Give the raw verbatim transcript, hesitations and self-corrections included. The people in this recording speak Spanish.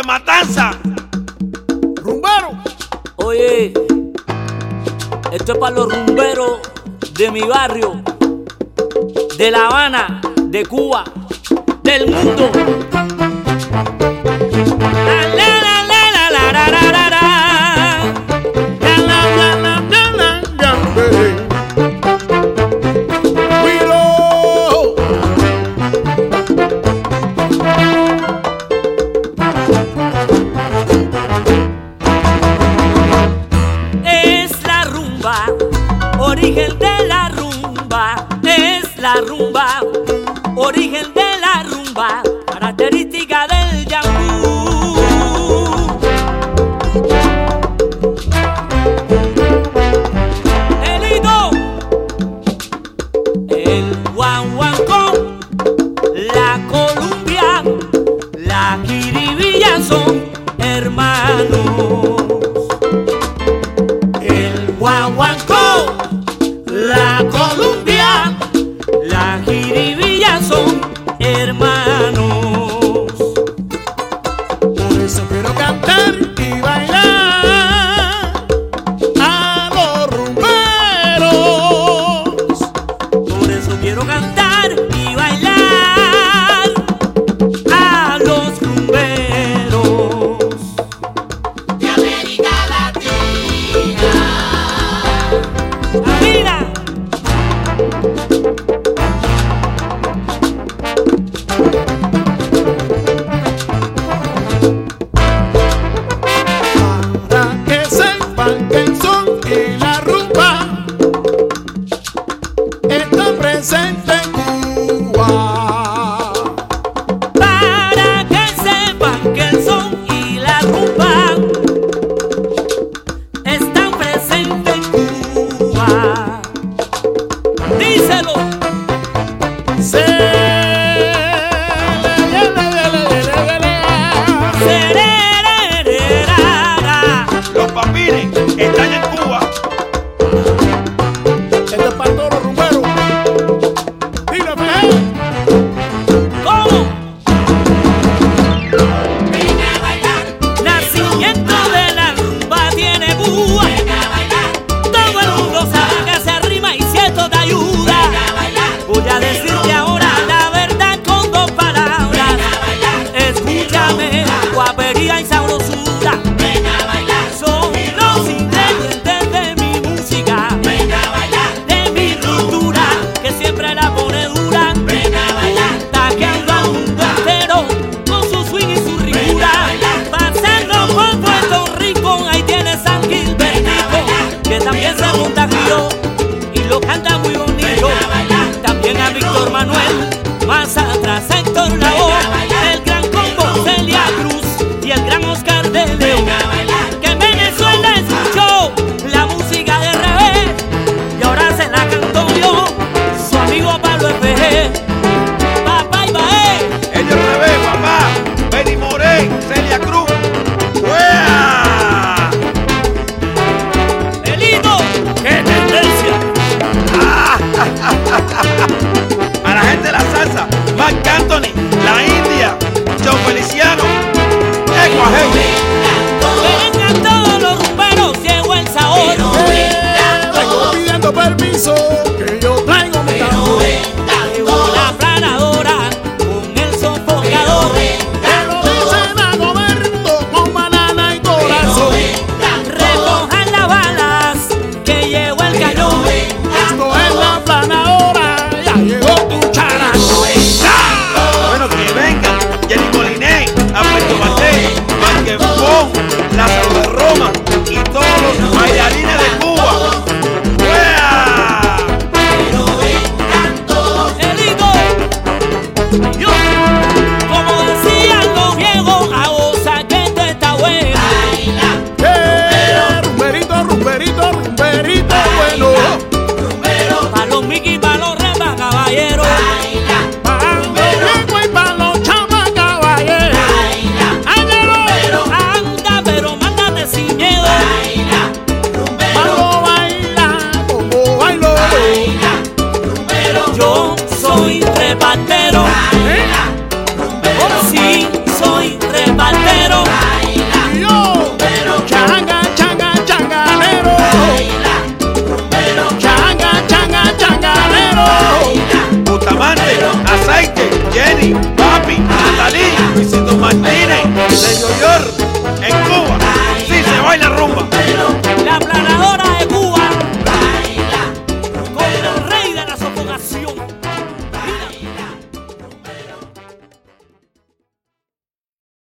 de Matanza. Rumbero. Oye, esto es para los rumberos de mi barrio, de La Habana, de Cuba, del mundo. La, la, la, la, la, la, la, la, la, la. La, la, la, la, la, la, la. Willow. Es la rumba, origen de la rumba. Es la rumba, origen de la rumba, característica del yambú. El hito, el guaguancó, la columbia, la jiribilla son hermanos. El guaguancó, la columbia, la jiribilla son hermanos. Por eso quiero cantar y bailar a los rumberos. Por eso quiero cantar y bailar a los rumberos de América Latina. Mira. Para que sepan que el son y la rumba están presentes en Cuba. Para que sepan que el son y la rumba están presentes en Cuba. Díselo. Se le- le- le- le- le- le- le- Sererererara. Los papines están en Cuba. Esto es para todos los rumberos. Dile, fe. ¿Cómo? Ven a bailar, Nacimiento de la rumba tiene Cuba. ven a bailar, Todo el mundo sabe que se rima y si esto te ayuda. ven a bailar, Voy a decirte ahora la verdad con dos palabras. Escúchame, guapería y sabrosura ven a bailar, son los ingredientes de mi música, ven a bailar, de mi ruptura, que siempre la pone dura. ven a bailar, Taqueando al mundo entero con su swing y su ricura. Pasando por Puerto Rico, ahí tienes San Gilbertico, que también se monta río y lo canta muy